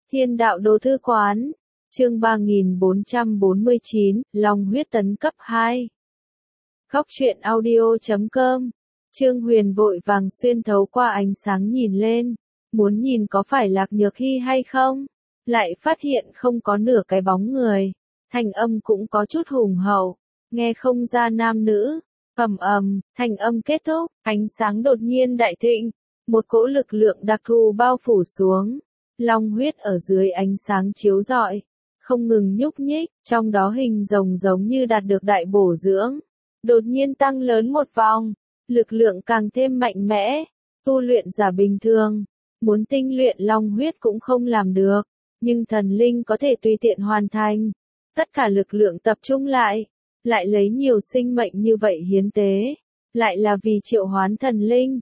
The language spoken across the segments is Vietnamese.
Thiên đạo đồ thư quán, chương 3449, Long huyết tấn cấp 2. Góc truyện audio.com. Trương Huyền vội vàng xuyên thấu qua ánh sáng nhìn lên, muốn nhìn có phải Lạc Nhược Hy hay không, lại phát hiện không có nửa cái bóng người, thanh âm cũng có chút hùng hậu, nghe không ra nam nữ. Thanh âm kết thúc, ánh sáng đột nhiên đại thịnh, một cỗ lực lượng đặc thù bao phủ xuống. Long huyết ở dưới ánh sáng chiếu rọi, không ngừng nhúc nhích, trong đó hình rồng giống như đạt được đại bổ dưỡng, đột nhiên tăng lớn một vòng, lực lượng càng thêm mạnh mẽ. Tu luyện giả bình thường, muốn tinh luyện long huyết cũng không làm được, nhưng thần linh có thể tùy tiện hoàn thành. Tất cả lực lượng tập trung lại lấy nhiều sinh mệnh như vậy hiến tế, lại là vì triệu hoán thần linh.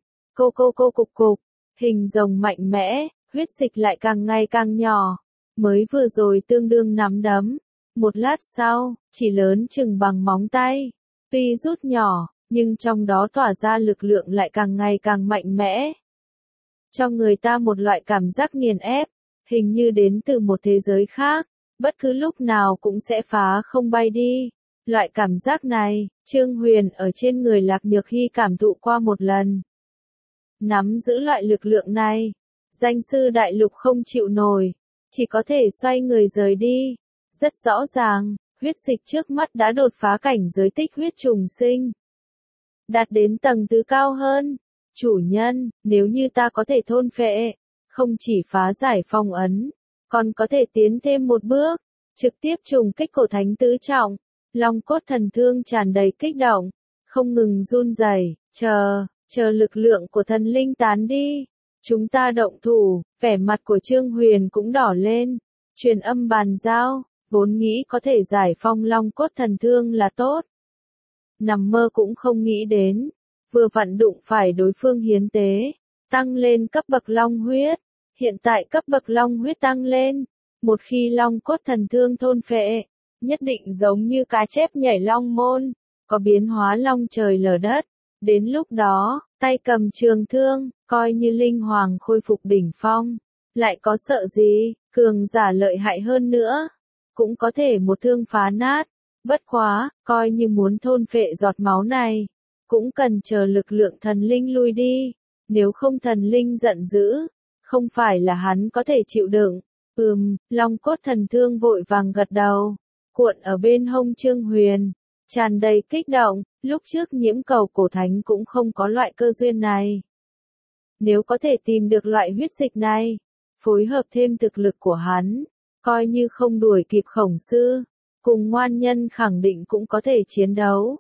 Cục, hình rồng mạnh mẽ, huyết dịch lại càng ngày càng nhỏ, mới vừa rồi tương đương nắm đấm, một lát sau, chỉ lớn chừng bằng móng tay. Tuy rút nhỏ, nhưng trong đó tỏa ra lực lượng lại càng ngày càng mạnh mẽ, cho người ta một loại cảm giác nghiền ép, hình như đến từ một thế giới khác, bất cứ lúc nào cũng sẽ phá không bay đi. Loại cảm giác này, Trương Huyền ở trên người Lạc Nhược Hy cảm thụ qua một lần. Nắm giữ loại lực lượng này, danh sư đại lục không chịu nổi, chỉ có thể xoay người rời đi. Rất rõ ràng, huyết dịch trước mắt đã đột phá cảnh giới tích huyết trùng sinh, đạt đến tầng thứ cao hơn. Chủ nhân, nếu như ta có thể thôn phệ, không chỉ phá giải phong ấn, còn có thể tiến thêm một bước, trực tiếp trùng kích cổ thánh tứ trọng. Long cốt thần thương tràn đầy kích động, không ngừng run rẩy, chờ lực lượng của thần linh tán đi, chúng ta động thủ. Vẻ mặt của Trương Huyền cũng đỏ lên, truyền âm bàn giao, vốn nghĩ có thể giải phong long cốt thần thương là tốt. Nằm mơ cũng không nghĩ đến, vừa vặn đụng phải đối phương hiến tế, tăng lên cấp bậc long huyết. Hiện tại cấp bậc long huyết tăng lên, một khi long cốt thần thương thôn phệ, nhất định giống như cá chép nhảy long môn, có biến hóa long trời lở đất. Đến lúc đó, tay cầm trường thương, coi như linh hoàng khôi phục đỉnh phong, lại có sợ gì, cường giả lợi hại hơn nữa, cũng có thể một thương phá nát. Bất quá, coi như muốn thôn phệ giọt máu này, cũng cần chờ lực lượng thần linh lui đi, nếu không thần linh giận dữ, không phải là hắn có thể chịu đựng. Long cốt thần thương vội vàng gật đầu, cuộn ở bên hông Trương Huyền, tràn đầy kích động. Lúc trước Nhiễm Cầu cổ thánh cũng không có loại cơ duyên này. Nếu có thể tìm được loại huyết dịch này, phối hợp thêm thực lực của hắn, coi như không đuổi kịp Khổng Sư, cùng Ngoan Nhân khẳng định cũng có thể chiến đấu.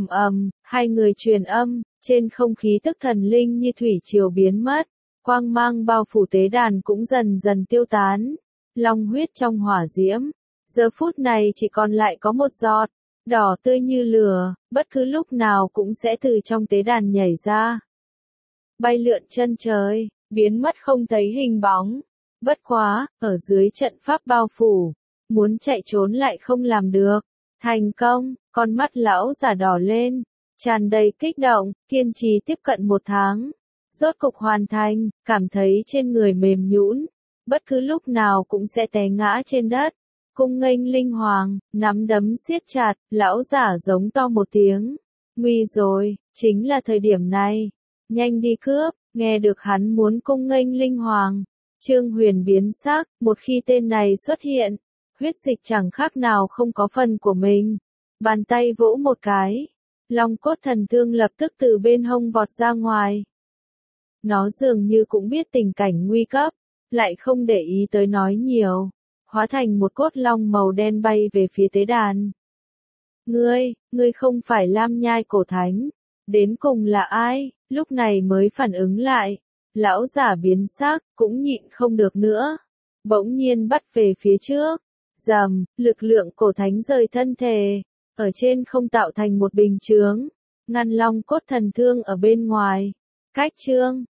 Hai người truyền âm, trên không khí tức thần linh như thủy triều biến mất, quang mang bao phủ tế đàn cũng dần dần tiêu tán. Long huyết trong hỏa diễm, giờ phút này chỉ còn lại có một giọt, đỏ tươi như lửa, bất cứ lúc nào cũng sẽ từ trong tế đàn nhảy ra, bay lượn chân trời, biến mất không thấy hình bóng. Bất quá, ở dưới trận pháp bao phủ, muốn chạy trốn lại không làm được. Thành công, con mắt lão giả đỏ lên, tràn đầy kích động, kiên trì tiếp cận 1 tháng. Rốt cục hoàn thành, cảm thấy trên người mềm nhũn, bất cứ lúc nào cũng sẽ té ngã trên đất. Cung nghênh linh hoàng, nắm đấm siết chặt, lão giả giống to một tiếng. Nguy rồi, chính là thời điểm này. Nhanh đi cướp, nghe được hắn muốn cung nghênh linh hoàng. Trương Huyền biến sắc, một khi tên này xuất hiện, huyết dịch chẳng khác nào không có phần của mình. Bàn tay vỗ một cái, long cốt thần thương lập tức từ bên hông vọt ra ngoài. Nó dường như cũng biết tình cảnh nguy cấp, lại không để ý tới nói nhiều, hóa thành một cốt long màu đen bay về phía tế đàn. Ngươi không phải Lam Nhai cổ thánh, đến cùng là ai? Lúc này mới phản ứng lại, lão giả biến sắc, cũng nhịn không được nữa, bỗng nhiên bắt về phía trước. Lực lượng cổ thánh rời thân thể, ở trên không tạo thành một bình chướng, ngăn long cốt thần thương ở bên ngoài. Cách trương,